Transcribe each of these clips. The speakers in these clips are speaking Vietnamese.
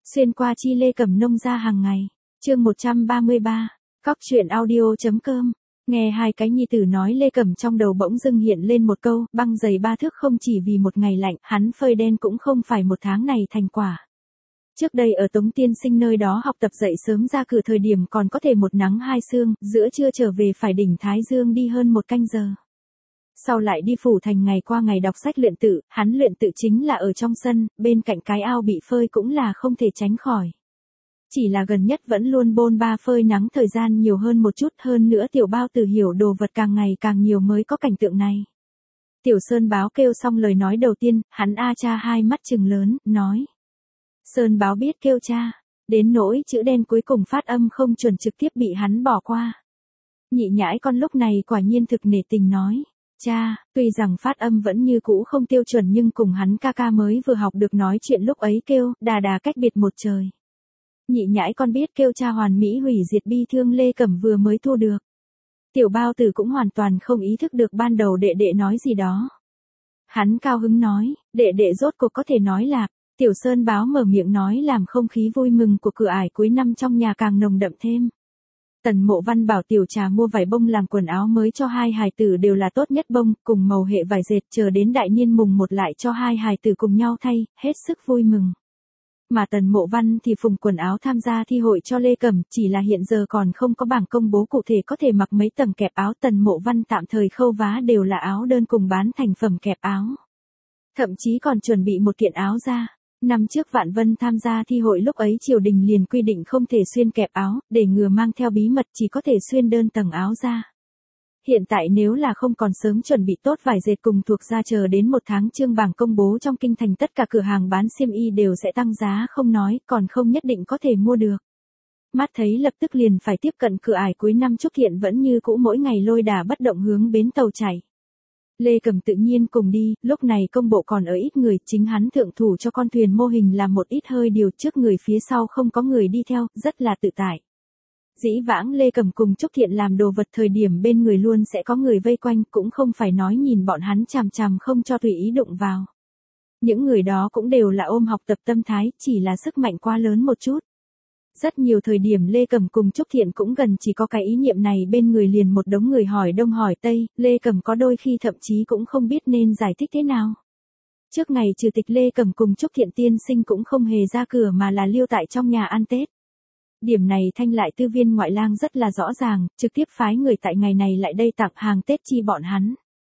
Xuyên qua chi Lê Cẩm nông ra hàng ngày. Chương 133. Cóc truyện audio.com. Nghe hai cái nhi tử nói Lê Cẩm trong đầu bỗng dưng hiện lên một câu, băng giày 3 thước không chỉ vì một ngày lạnh, hắn phơi đen cũng không phải một tháng này thành quả. Trước đây ở Tống Tiên Sinh nơi đó học tập dậy sớm ra cửa thời điểm còn có thể một nắng hai sương, giữa trưa trở về phải đỉnh Thái Dương đi hơn 1 canh giờ. Sau lại đi phủ thành ngày qua ngày đọc sách luyện tự, hắn luyện tự chính là ở trong sân, bên cạnh cái ao bị phơi cũng là không thể tránh khỏi. Chỉ là gần nhất vẫn luôn bôn ba phơi nắng thời gian nhiều hơn một chút, hơn nữa Tiểu Bao Tử hiểu đồ vật càng ngày càng nhiều mới có cảnh tượng này. Tiểu Sơn Báo kêu xong lời nói đầu tiên, hắn a cha hai mắt trừng lớn, nói. Sơn Báo biết kêu cha, đến nỗi chữ đen cuối cùng phát âm không chuẩn trực tiếp bị hắn bỏ qua. Nhị nhãi con lúc này quả nhiên thực nể tình nói. Cha, tuy rằng phát âm vẫn như cũ không tiêu chuẩn nhưng cùng hắn ca ca mới vừa học được nói chuyện lúc ấy kêu, đà đà cách biệt một trời. Nhị nhãi con biết kêu cha hoàn mỹ hủy diệt bi thương Lê Cẩm vừa mới thu được. Tiểu Bao Tử cũng hoàn toàn không ý thức được ban đầu đệ đệ nói gì đó. Hắn cao hứng nói, đệ đệ rốt cuộc có thể nói là, Tiểu Sơn Báo mở miệng nói làm không khí vui mừng của cửa ải cuối năm trong nhà càng nồng đậm thêm. Tần Mộ Văn bảo Tiểu Trà mua vải bông làm quần áo mới cho hai hài tử đều là tốt nhất bông, cùng màu hệ vải dệt, chờ đến đại niên mùng 1 lại cho hai hài tử cùng nhau thay, hết sức vui mừng. Mà Tần Mộ Văn thì phùng quần áo tham gia thi hội cho Lê Cẩm, chỉ là hiện giờ còn không có bảng công bố cụ thể có thể mặc mấy tầng kẹp áo. Tần Mộ Văn tạm thời khâu vá đều là áo đơn cùng bán thành phẩm kẹp áo. Thậm chí còn chuẩn bị một kiện áo da. Năm trước Vạn Vân tham gia thi hội lúc ấy triều đình liền quy định không thể xuyên kẹp áo, để ngừa mang theo bí mật chỉ có thể xuyên đơn tầng áo da. Hiện tại nếu là không còn sớm chuẩn bị tốt vải dệt cùng thuộc da chờ đến 1 tháng chương bảng công bố trong kinh thành tất cả cửa hàng bán xiêm y đều sẽ tăng giá không nói, còn không nhất định có thể mua được. Mắt thấy lập tức liền phải tiếp cận cửa ải cuối năm Trúc Thiện vẫn như cũ mỗi ngày lôi đà bất động hướng bến tàu chảy. Lê Cẩm tự nhiên cùng đi, lúc này công bộ còn ở ít người, chính hắn thượng thủ cho con thuyền mô hình làm một ít hơi điều trước người phía sau không có người đi theo, rất là tự tại. Dĩ vãng Lê Cẩm cùng Trúc Thiện làm đồ vật thời điểm bên người luôn sẽ có người vây quanh, cũng không phải nói nhìn bọn hắn chằm chằm không cho tùy ý đụng vào. Những người đó cũng đều là ôm học tập tâm thái, chỉ là sức mạnh quá lớn một chút. Rất nhiều thời điểm Lê Cẩm cùng Trúc Thiện cũng gần chỉ có cái ý niệm này bên người liền một đống người hỏi đông hỏi tây, Lê Cẩm có đôi khi thậm chí cũng không biết nên giải thích thế nào. Trước ngày trừ tịch Lê Cẩm cùng Trúc Thiện tiên sinh cũng không hề ra cửa mà là lưu tại trong nhà ăn Tết. Điểm này Thanh Lại Tư viên ngoại lang rất là rõ ràng, trực tiếp phái người tại ngày này lại đây tặng hàng Tết chi bọn hắn.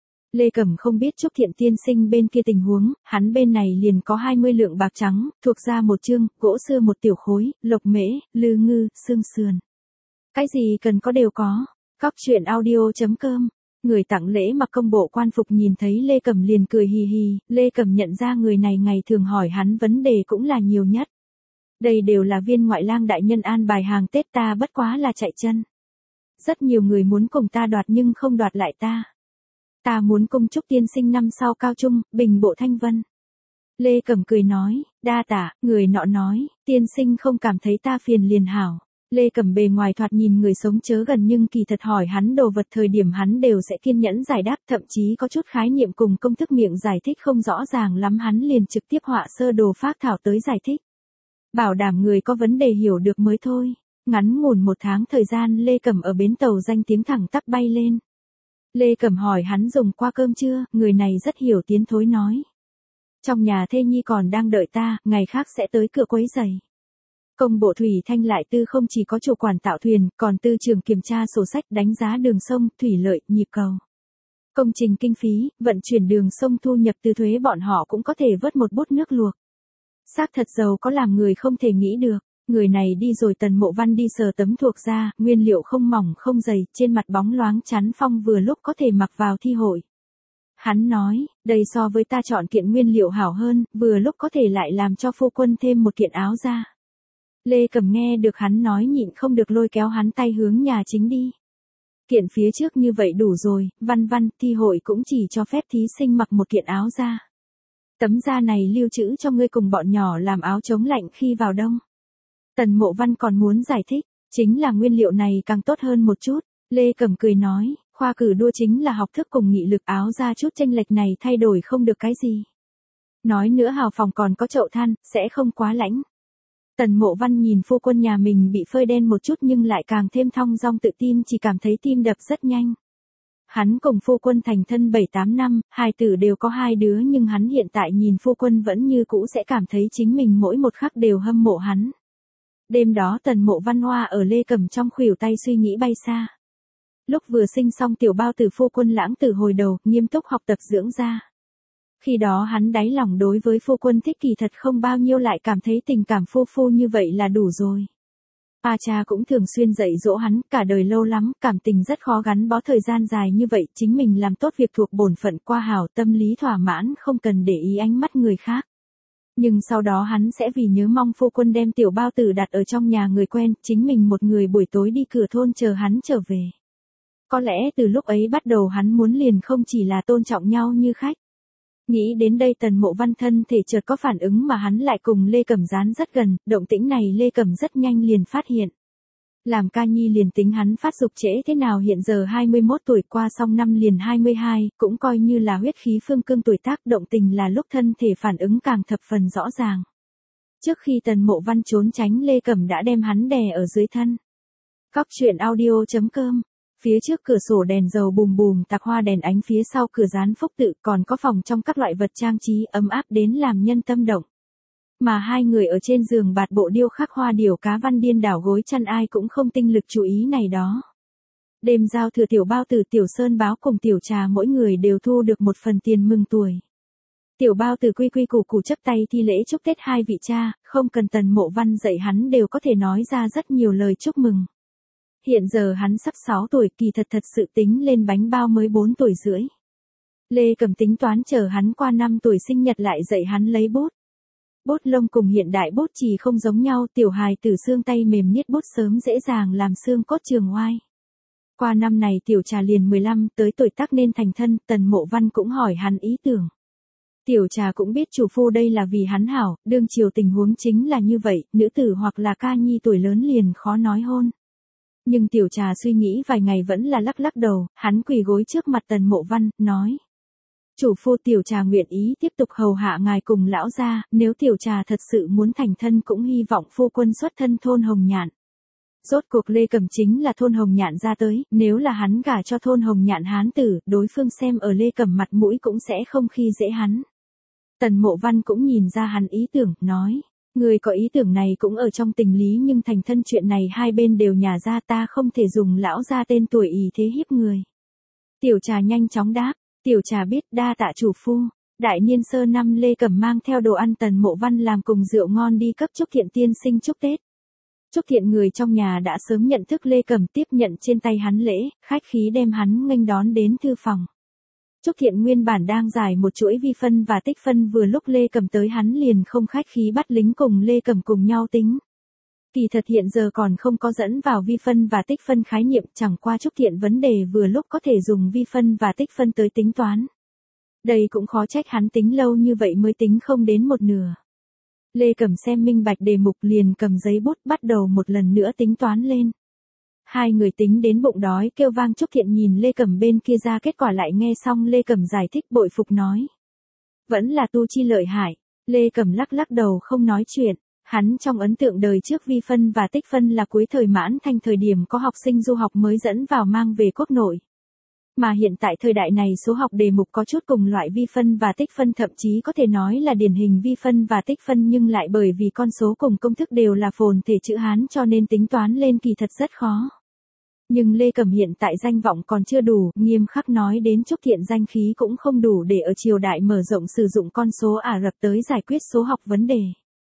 Lê Cẩm không biết Trúc Thiện tiên sinh bên kia tình huống, hắn bên này liền có 20 lượng bạc trắng, thuộc ra một chương, gỗ sưa một tiểu khối, lộc mễ, lư ngư, xương sườn. Cái gì cần có đều có. Cóc truyện audio.com. Người tặng lễ mặc công bộ quan phục nhìn thấy Lê Cẩm liền cười hì hì, Lê Cẩm nhận ra người này ngày thường hỏi hắn vấn đề cũng là nhiều nhất. Đây đều là viên ngoại lang đại nhân an bài hàng Tết ta bất quá là chạy chân. Rất nhiều người muốn cùng ta đoạt nhưng không đoạt lại ta. Ta muốn cung chúc tiên sinh năm sau cao trung, bình bộ thanh vân. Lê Cẩm cười nói, đa tạ, người nọ nói, tiên sinh không cảm thấy ta phiền liền hảo. Lê Cẩm bề ngoài thoạt nhìn người sống chớ gần nhưng kỳ thật hỏi hắn đồ vật thời điểm hắn đều sẽ kiên nhẫn giải đáp, thậm chí có chút khái niệm cùng công thức miệng giải thích không rõ ràng lắm hắn liền trực tiếp họa sơ đồ phác thảo tới giải thích. Bảo đảm người có vấn đề hiểu được mới thôi. Ngắn ngủn 1 tháng thời gian Lê Cẩm ở bến tàu danh tiếng thẳng tắp bay lên. Lê Cẩm hỏi hắn dùng qua cơm chưa, người này rất hiểu tiến thối nói. Trong nhà thê nhi còn đang đợi ta, ngày khác sẽ tới cửa quấy giày. Công bộ thủy Thanh Lại Tư không chỉ có chủ quản tạo thuyền, còn tư trưởng kiểm tra sổ sách đánh giá đường sông, thủy lợi, nhịp cầu. Công trình kinh phí, vận chuyển đường sông thu nhập từ thuế bọn họ cũng có thể vớt một bút nước luộc. Xác thật giàu có làm người không thể nghĩ được. Người này đi rồi Tần Mộ Văn đi sờ tấm thuộc da, nguyên liệu không mỏng không dày, trên mặt bóng loáng chắn phong vừa lúc có thể mặc vào thi hội. Hắn nói, đây so với ta chọn kiện nguyên liệu hảo hơn, vừa lúc có thể lại làm cho phu quân thêm một kiện áo da. Lê Cẩm nghe được hắn nói nhịn không được lôi kéo hắn tay hướng nhà chính đi. Kiện phía trước như vậy đủ rồi, văn thi hội cũng chỉ cho phép thí sinh mặc một kiện áo da. Tấm da này lưu trữ cho ngươi cùng bọn nhỏ làm áo chống lạnh khi vào đông. Tần Mộ Văn còn muốn giải thích, chính là nguyên liệu này càng tốt hơn một chút. Lê Cẩm cười nói, khoa cử đua chính là học thức cùng nghị lực, áo ra chút chênh lệch này thay đổi không được cái gì. Nói nữa hào phòng còn có chậu than, sẽ không quá lãnh. Tần Mộ Văn nhìn phu quân nhà mình bị phơi đen một chút nhưng lại càng thêm thong dong tự tin, chỉ cảm thấy tim đập rất nhanh. Hắn cùng phu quân thành thân 7-8 năm, hài tử đều có 2 đứa nhưng hắn hiện tại nhìn phu quân vẫn như cũ sẽ cảm thấy chính mình mỗi một khắc đều hâm mộ hắn. Đêm đó Tần Mộ Văn hoa ở Lê Cẩm trong khuỷu tay suy nghĩ bay xa. Lúc vừa sinh xong tiểu bao tử phu quân lãng tử hồi đầu, nghiêm túc học tập dưỡng da. Khi đó hắn đáy lòng đối với phu quân thích kỳ thật không bao nhiêu, lại cảm thấy tình cảm phu phu như vậy là đủ rồi. A cha cũng thường xuyên dạy dỗ hắn, cả đời lâu lắm, cảm tình rất khó gắn bó thời gian dài như vậy, chính mình làm tốt việc thuộc bổn phận qua hảo, tâm lý thỏa mãn, không cần để ý ánh mắt người khác. Nhưng sau đó hắn sẽ vì nhớ mong phu quân đem tiểu bao tử đặt ở trong nhà người quen, chính mình một người buổi tối đi cửa thôn chờ hắn trở về. Có lẽ từ lúc ấy bắt đầu hắn muốn liền không chỉ là tôn trọng nhau như khách. Nghĩ đến đây Tần Mộ Văn thân thể chợt có phản ứng mà hắn lại cùng Lê Cẩm dán rất gần, động tĩnh này Lê Cẩm rất nhanh liền phát hiện. Làm ca nhi liền tính hắn phát dục trễ thế nào, hiện giờ 21 tuổi qua xong năm liền 22, cũng coi như là huyết khí phương cương tuổi tác, động tình là lúc thân thể phản ứng càng thập phần rõ ràng. Trước khi Tần Mộ Văn trốn tránh, Lê Cẩm đã đem hắn đè ở dưới thân. Cóc truyện audio.com. Phía trước cửa sổ đèn dầu bùm bùm tạc hoa đèn ánh, phía sau cửa dán phúc tự, còn có phòng trong các loại vật trang trí ấm áp đến làm nhân tâm động. Mà hai người ở trên giường bạt bộ điêu khắc hoa điểu cá văn điên đảo gối chăn, ai cũng không tinh lực chú ý này đó. Đêm giao thừa tiểu bao tử, tiểu sơn báo cùng tiểu trà mỗi người đều thu được một phần tiền mừng tuổi. Tiểu bao tử quy quy củ củ chấp tay thi lễ chúc Tết hai vị cha, không cần Tần Mộ Văn dạy hắn đều có thể nói ra rất nhiều lời chúc mừng. Hiện giờ hắn sắp 6 tuổi, kỳ thật sự tính lên bánh bao mới 4 tuổi rưỡi. Lê Cẩm tính toán chờ hắn qua 5 tuổi sinh nhật lại dạy hắn lấy bút. Bút lông cùng hiện đại bút chì không giống nhau, tiểu hài tử xương tay mềm niết bút sớm dễ dàng làm xương cốt trường oai. Qua năm này tiểu trà liền 15 tới tuổi tác nên thành thân, Tần Mộ Văn cũng hỏi hắn ý tưởng. Tiểu trà cũng biết chủ phu đây là vì hắn hảo, đương chiều tình huống chính là như vậy, nữ tử hoặc là ca nhi tuổi lớn liền khó nói hôn. Nhưng tiểu trà suy nghĩ vài ngày vẫn là lắc lắc đầu, hắn quỳ gối trước mặt Tần Mộ Văn, nói. Chủ phu, tiểu trà nguyện ý tiếp tục hầu hạ ngài cùng lão gia, nếu tiểu trà thật sự muốn thành thân cũng hy vọng phu quân xuất thân thôn Hồng Nhạn. Rốt cuộc Lê Cẩm chính là thôn Hồng Nhạn ra tới, nếu là hắn gả cho thôn Hồng Nhạn hán tử, đối phương xem ở Lê Cẩm mặt mũi cũng sẽ không khi dễ hắn. Tần Mộ Văn cũng nhìn ra hắn ý tưởng, nói. Người có ý tưởng này cũng ở trong tình lý, nhưng thành thân chuyện này hai bên đều nhà ra, ta không thể dùng lão gia tên tuổi ý thế hiếp người. Tiểu trà nhanh chóng đáp, tiểu trà biết, đa tạ chủ phu. Đại niên sơ năm Lê Cẩm mang theo đồ ăn Tần Mộ Văn làm cùng rượu ngon đi cấp Trúc Thiện tiên sinh chúc Tết. Trúc Thiện người trong nhà đã sớm nhận thức Lê Cẩm, tiếp nhận trên tay hắn lễ, khách khí đem hắn nghênh đón đến thư phòng. Trúc Thiện nguyên bản đang giải một chuỗi vi phân và tích phân, vừa lúc Lê Cẩm tới hắn liền không khách khí bắt lính cùng Lê Cẩm cùng nhau tính. Kỳ thật hiện giờ còn không có dẫn vào vi phân và tích phân khái niệm, chẳng qua Trúc Thiện vấn đề vừa lúc có thể dùng vi phân và tích phân tới tính toán. Đây cũng khó trách hắn tính lâu như vậy mới tính không đến một nửa. Lê Cẩm xem minh bạch đề mục liền cầm giấy bút bắt đầu một lần nữa tính toán lên. Hai người tính đến bụng đói kêu vang, Trúc Thiện nhìn Lê Cẩm bên kia ra kết quả lại nghe xong Lê Cẩm giải thích bội phục nói. Vẫn là tu chi lợi hại. Lê Cẩm lắc lắc đầu không nói chuyện. Hắn trong ấn tượng đời trước vi phân và tích phân là cuối thời Mãn Thanh thời điểm có học sinh du học mới dẫn vào mang về quốc nội. Mà hiện tại thời đại này số học đề mục có chút cùng loại vi phân và tích phân, thậm chí có thể nói là điển hình vi phân và tích phân, nhưng lại bởi vì con số cùng công thức đều là phồn thể chữ Hán cho nên tính toán lên kỳ thật rất khó. Nhưng Lê Cẩm hiện tại danh vọng còn chưa đủ, nghiêm khắc nói đến Trúc Thiện danh khí cũng không đủ để ở triều đại mở rộng sử dụng con số Ả Rập tới giải quyết số học vấn đề.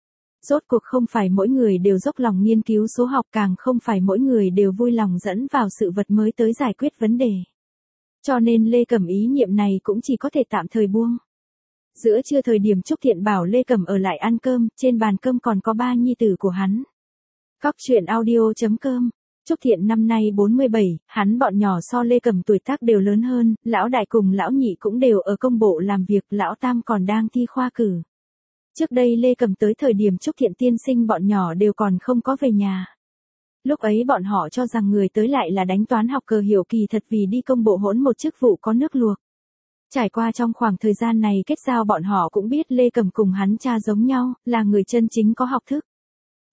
Rốt cuộc không phải mỗi người đều dốc lòng nghiên cứu số học, càng không phải mỗi người đều vui lòng dẫn vào sự vật mới tới giải quyết vấn đề. Cho nên Lê Cẩm ý niệm này cũng chỉ có thể tạm thời buông. Giữa trưa thời điểm Trúc Thiện bảo Lê Cẩm ở lại ăn cơm, trên bàn cơm còn có 3 nhi tử của hắn. Cóc truyện audio.com. Trúc Thiện năm nay 47, hắn bọn nhỏ so Lê Cẩm tuổi tác đều lớn hơn, lão đại cùng lão nhị cũng đều ở công bộ làm việc, lão tam còn đang thi khoa cử. Trước đây Lê Cẩm tới thời điểm Trúc Thiện tiên sinh bọn nhỏ đều còn không có về nhà. Lúc ấy bọn họ cho rằng người tới lại là đánh toán học cờ hiểu, kỳ thật vì đi công bộ hỗn một chức vụ có nước luộc. Trải qua trong khoảng thời gian này kết giao, bọn họ cũng biết Lê Cẩm cùng hắn cha giống nhau, là người chân chính có học thức.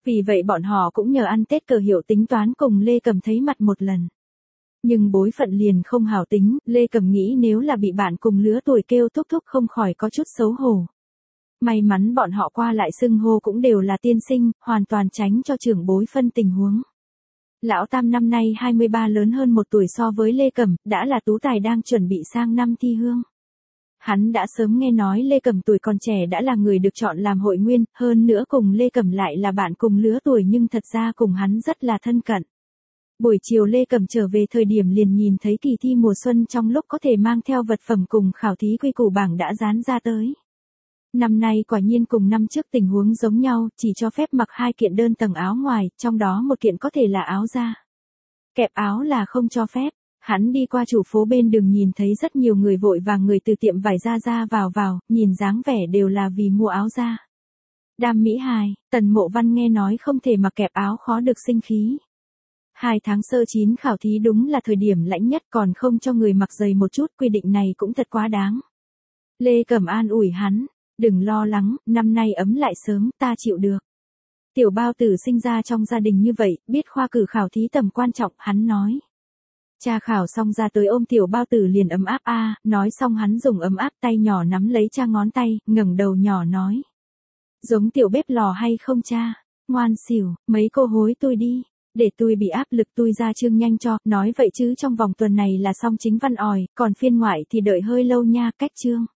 Vì vậy bọn họ cũng nhờ ăn Tết cờ hiệu tính toán cùng Lê Cẩm thấy mặt một lần. Nhưng bối phận liền không hảo tính, Lê Cẩm nghĩ nếu là bị bạn cùng lứa tuổi kêu thúc thúc không khỏi có chút xấu hổ. May mắn bọn họ qua lại xưng hô cũng đều là tiên sinh, hoàn toàn tránh cho trưởng bối phân tình huống. Lão Tam năm nay 23 lớn hơn 1 tuổi so với Lê Cẩm, đã là tú tài đang chuẩn bị sang năm thi hương. Hắn đã sớm nghe nói Lê Cẩm tuổi còn trẻ đã là người được chọn làm hội nguyên, hơn nữa cùng Lê Cẩm lại là bạn cùng lứa tuổi nhưng thật ra cùng hắn rất là thân cận. Buổi chiều Lê Cẩm trở về thời điểm liền nhìn thấy kỳ thi mùa xuân trong lúc có thể mang theo vật phẩm cùng khảo thí quy củ bảng đã dán ra tới. Năm nay quả nhiên cùng năm trước tình huống giống nhau, chỉ cho phép mặc 2 kiện đơn tầng áo ngoài, trong đó 1 kiện có thể là áo da. Kẹp áo là không cho phép. Hắn đi qua chủ phố bên đường nhìn thấy rất nhiều người vội vàng người từ tiệm vải ra vào, nhìn dáng vẻ đều là vì mua áo da. Đam mỹ hài, Tần Mộ Văn nghe nói không thể mặc kẹp áo khó được sinh khí. 2 tháng sơ chín khảo thí đúng là thời điểm lãnh nhất còn không cho người mặc dày một chút, quy định này cũng thật quá đáng. Lê Cẩm an ủi hắn, đừng lo lắng, năm nay ấm lại sớm, ta chịu được. Tiểu Bao Tử sinh ra trong gia đình như vậy, biết khoa cử khảo thí tầm quan trọng, hắn nói. Cha khảo xong ra tới ôm Tiểu Bao Tử liền ấm áp nói xong hắn dùng ấm áp tay nhỏ nắm lấy cha ngón tay, ngẩng đầu nhỏ nói. Giống tiểu bếp lò hay không cha? Ngoan xỉu, mấy cô hối tôi đi. Để tôi bị áp lực tôi ra chương nhanh cho, nói vậy chứ trong vòng tuần này là xong chính văn còn phiên ngoại thì đợi hơi lâu nha, cách chương.